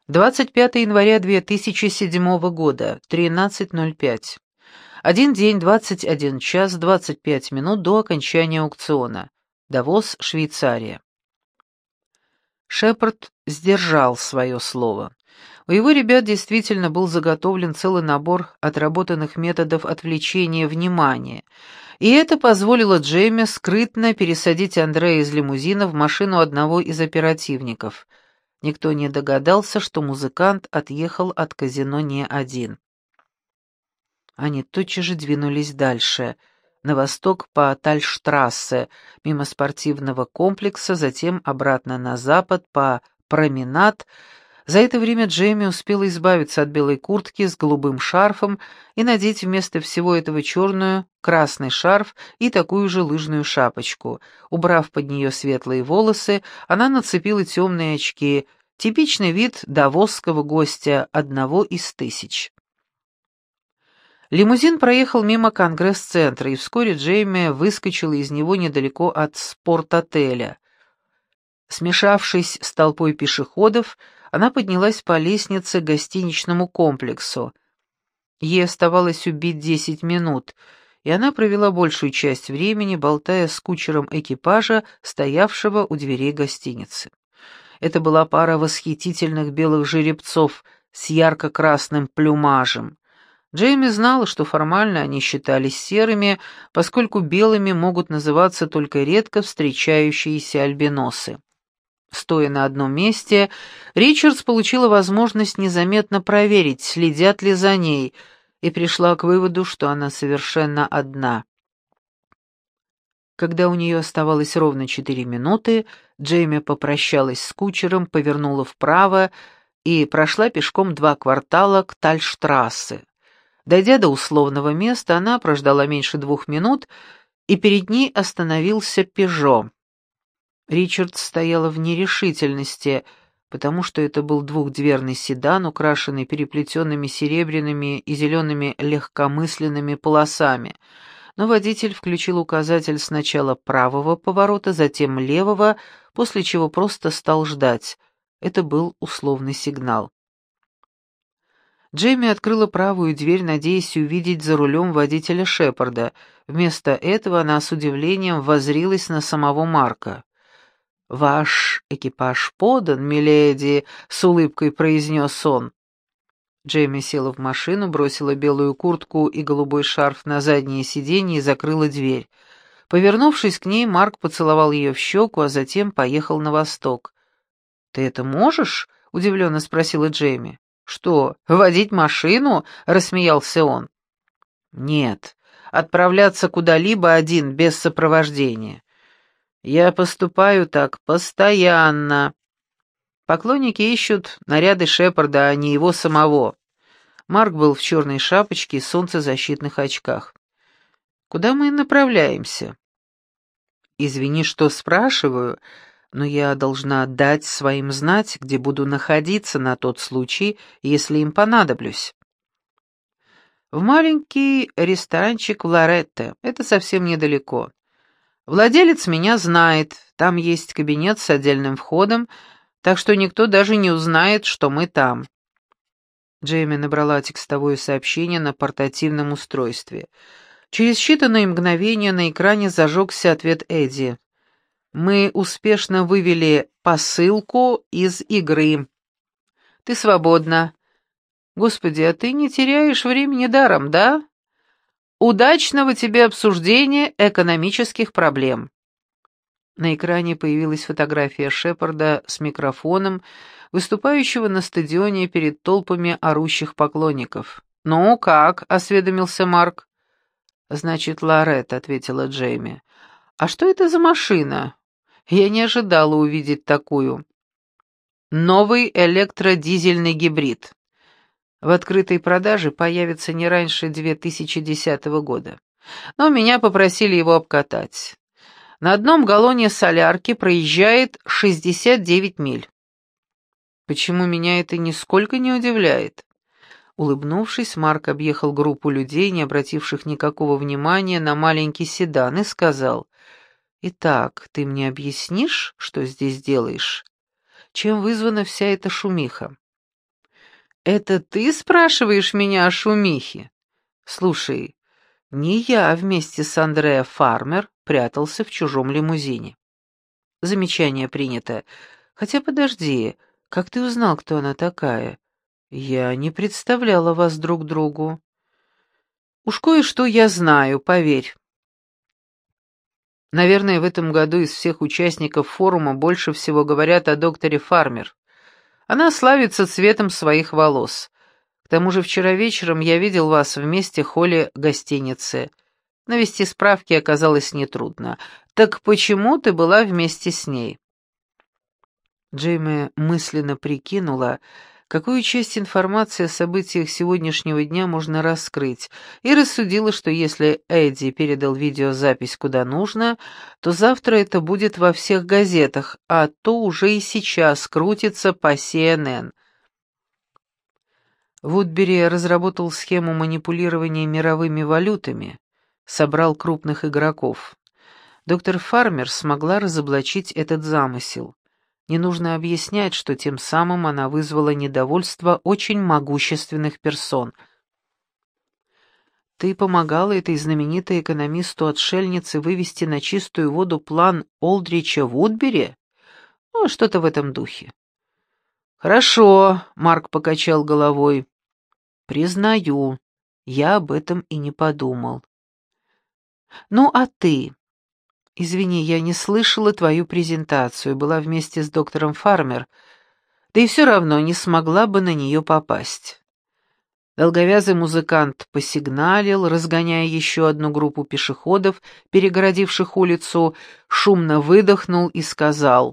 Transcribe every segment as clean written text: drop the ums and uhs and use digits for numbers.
25 января 2007 года, 13:05. Один день, 21 час, 25 минут до окончания аукциона. Давос, Швейцария. Шепард сдержал свое слово. У его ребят действительно был заготовлен целый набор отработанных методов отвлечения внимания, и это позволило Джейми скрытно пересадить Андрея из лимузина в машину одного из оперативников. Никто не догадался, что музыкант отъехал от казино не один. Они тотчас же двинулись дальше, на восток по Тальштрассе, мимо спортивного комплекса, затем обратно на запад по Променад. За это время Джейми успела избавиться от белой куртки с голубым шарфом и надеть вместо всего этого черную, красный шарф и такую же лыжную шапочку. Убрав под нее светлые волосы, она нацепила темные очки, типичный вид давосского гостя, одного из тысяч. Лимузин проехал мимо Конгресс-центра, и вскоре Джейми выскочила из него недалеко от спортотеля. Смешавшись с толпой пешеходов, она поднялась по лестнице к гостиничному комплексу. Ей оставалось убить 10 минут, и она провела большую часть времени, болтая с кучером экипажа, стоявшего у дверей гостиницы. Это была пара восхитительных белых жеребцов с ярко-красным плюмажем. Джейми знала, что формально они считались серыми, поскольку белыми могут называться только редко встречающиеся альбиносы. Стоя на одном месте, Ричардс получила возможность незаметно проверить, следят ли за ней, и пришла к выводу, что она совершенно одна. Когда у нее оставалось ровно 4 минуты, Джейми попрощалась с кучером, повернула вправо и прошла пешком 2 квартала к Тальштрассе. Дойдя до условного места, она прождала меньше 2 минут, и перед ней остановился «Пежо». Ричардс стояла в нерешительности, потому что это был двухдверный седан, украшенный переплетенными серебряными и зелеными легкомысленными полосами. Но водитель включил указатель сначала правого поворота, затем левого, после чего просто стал ждать. Это был условный сигнал. Джейми открыла правую дверь, надеясь увидеть за рулем водителя Шепарда. Вместо этого она с удивлением воззрилась на самого Марка. «Ваш экипаж подан, миледи», — с улыбкой произнес он. Джейми села в машину, бросила белую куртку и голубой шарф на заднее сиденье и закрыла дверь. Повернувшись к ней, Марк поцеловал ее в щеку, а затем поехал на восток. «Ты это можешь?» — удивленно спросила Джейми. «Что, водить машину?» — рассмеялся он. «Нет, отправляться куда-либо один, без сопровождения. Я поступаю так постоянно. Поклонники ищут наряды Шепарда, а не его самого». Марк был в черной шапочке и солнцезащитных очках. «Куда мы направляемся?» «Извини, что спрашиваю, но я должна дать своим знать, где буду находиться на тот случай, если им понадоблюсь». «В маленький ресторанчик в Лоретто. Это совсем недалеко. Владелец меня знает, там есть кабинет с отдельным входом, так что никто даже не узнает, что мы там». Джейми набрала текстовое сообщение на портативном устройстве. Через считанные мгновения на экране зажегся ответ Эдди. «Мы успешно вывели посылку из игры. Ты свободна. Господи, а ты не теряешь времени даром, да? Удачного тебе обсуждения экономических проблем». На экране появилась фотография Шепарда с микрофоном, выступающего на стадионе перед толпами орущих поклонников. «Ну, как?» — осведомился Марк. «Значит, Лоретто», — ответила Джейми. «А что это за машина? Я не ожидала увидеть такую». «Новый электродизельный гибрид. В открытой продаже появится не раньше 2010 года. Но меня попросили его обкатать. На одном галлоне солярки проезжает 69 миль. Почему меня это нисколько не удивляет?» Улыбнувшись, Марк объехал группу людей, не обративших никакого внимания на маленький седан, и сказал: «Итак, ты мне объяснишь, что здесь делаешь? Чем вызвана вся эта шумиха?» «Это ты спрашиваешь меня о шумихе? Слушай, не я вместе с Андреа Фармер прятался в чужом лимузине». Замечание принято. Хотя подожди, как ты узнал, кто она такая? Я не представляла вас друг другу. Уж кое-что я знаю, поверь. Наверное, в этом году из всех участников форума больше всего говорят о докторе Фармер. Она славится цветом своих волос. К тому же вчера вечером я видел вас вместе в холле гостиницы. Навести справки оказалось нетрудно. Так почему ты была вместе с ней? Джейми мысленно прикинула, какую часть информации о событиях сегодняшнего дня можно раскрыть, и рассудила, что если Эдди передал видеозапись куда нужно, то завтра это будет во всех газетах, а то уже и сейчас крутится по CNN. Вудбери разработал схему манипулирования мировыми валютами, собрал крупных игроков. Доктор Фармер смогла разоблачить этот замысел. Не нужно объяснять, что тем самым она вызвала недовольство очень могущественных персон. Ты помогала этой знаменитой экономисту-отшельнице вывести на чистую воду план Олдрича Вудбери? Ну, что-то в этом духе. «Хорошо», — Марк покачал головой. «Признаю, я об этом и не подумал». «Ну, а ты?» «Извини, я не слышала твою презентацию, была вместе с доктором Фармер, да и все равно не смогла бы на нее попасть». Долговязый музыкант посигналил, разгоняя еще одну группу пешеходов, перегородивших улицу, шумно выдохнул и сказал: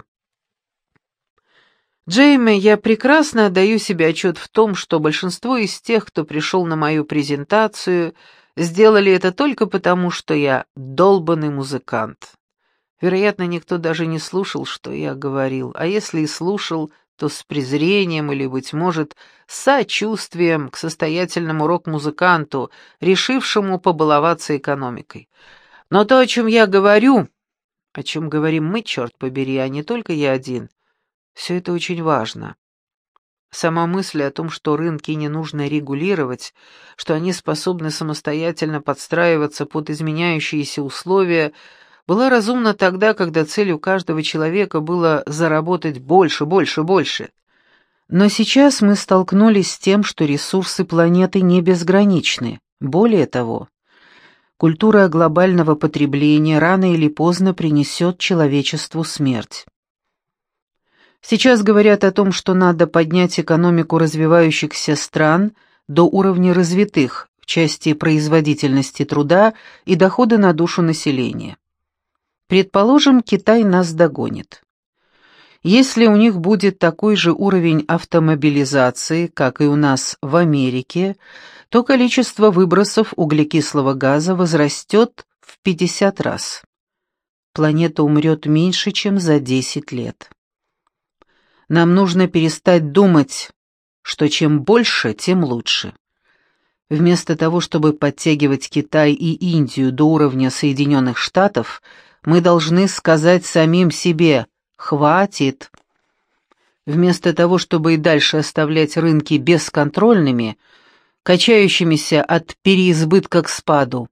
«Джейми, я прекрасно отдаю себе отчет в том, что большинство из тех, кто пришел на мою презентацию, сделали это только потому, что я долбанный музыкант. Вероятно, никто даже не слушал, что я говорил, а если и слушал, то с презрением или, быть может, с сочувствием к состоятельному рок-музыканту, решившему побаловаться экономикой. Но то, о чем я говорю, о чем говорим мы, черт побери, а не только я один, все это очень важно. Сама мысль о том, что рынки не нужно регулировать, что они способны самостоятельно подстраиваться под изменяющиеся условия, была разумна тогда, когда целью каждого человека было заработать больше, больше, больше. Но сейчас мы столкнулись с тем, что ресурсы планеты не безграничны. Более того, культура глобального потребления рано или поздно принесет человечеству смерть. Сейчас говорят о том, что надо поднять экономику развивающихся стран до уровня развитых в части производительности труда и дохода на душу населения. Предположим, Китай нас догонит. Если у них будет такой же уровень автомобилизации, как и у нас в Америке, то количество выбросов углекислого газа возрастет в 50 раз. Планета умрет меньше, чем за 10 лет. Нам нужно перестать думать, что чем больше, тем лучше. Вместо того, чтобы подтягивать Китай и Индию до уровня Соединенных Штатов, мы должны сказать самим себе «хватит». Вместо того, чтобы и дальше оставлять рынки бесконтрольными, качающимися от переизбытка к спаду,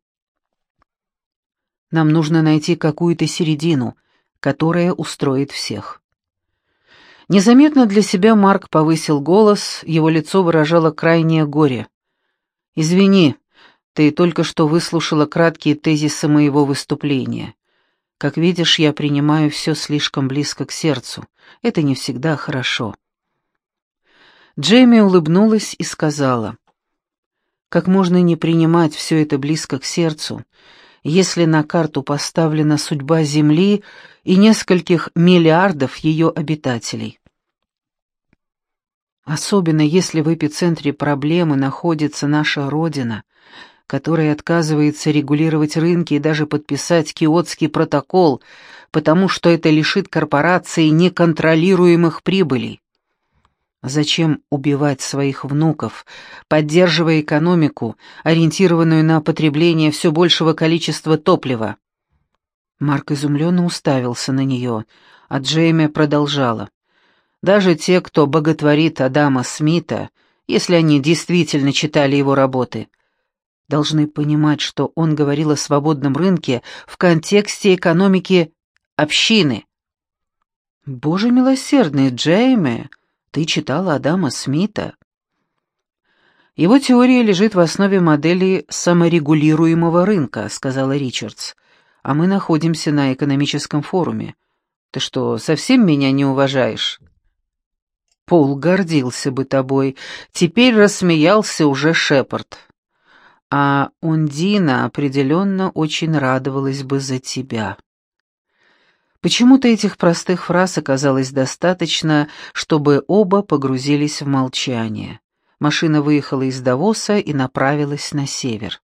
нам нужно найти какую-то середину, которая устроит всех. Незаметно для себя Марк повысил голос, его лицо выражало крайнее горе. «Извини, ты только что выслушала краткие тезисы моего выступления. Как видишь, я принимаю все слишком близко к сердцу. Это не всегда хорошо». Джейми улыбнулась и сказала: «Как можно не принимать все это близко к сердцу, если на карту поставлена судьба Земли и нескольких миллиардов ее обитателей? Особенно если в эпицентре проблемы находится наша Родина, которая отказывается регулировать рынки и даже подписать Киотский протокол, потому что это лишит корпорации неконтролируемых прибылей. Зачем убивать своих внуков, поддерживая экономику, ориентированную на потребление все большего количества топлива?» Марк изумленно уставился на нее, а Джейми продолжала: «Даже те, кто боготворит Адама Смита, если они действительно читали его работы. Должны понимать, что он говорил о свободном рынке в контексте экономики общины. «Боже милосердный, Джейми, ты читала Адама Смита?» «Его теория лежит в основе модели саморегулируемого рынка», — сказала Ричардс. «А мы находимся на экономическом форуме. Ты что, совсем меня не уважаешь?» Пол гордился бы тобой. Теперь рассмеялся уже Шепард. А Ундина определенно очень радовалась бы за тебя. Почему-то этих простых фраз оказалось достаточно, чтобы оба погрузились в молчание. Машина выехала из Давоса и направилась на север.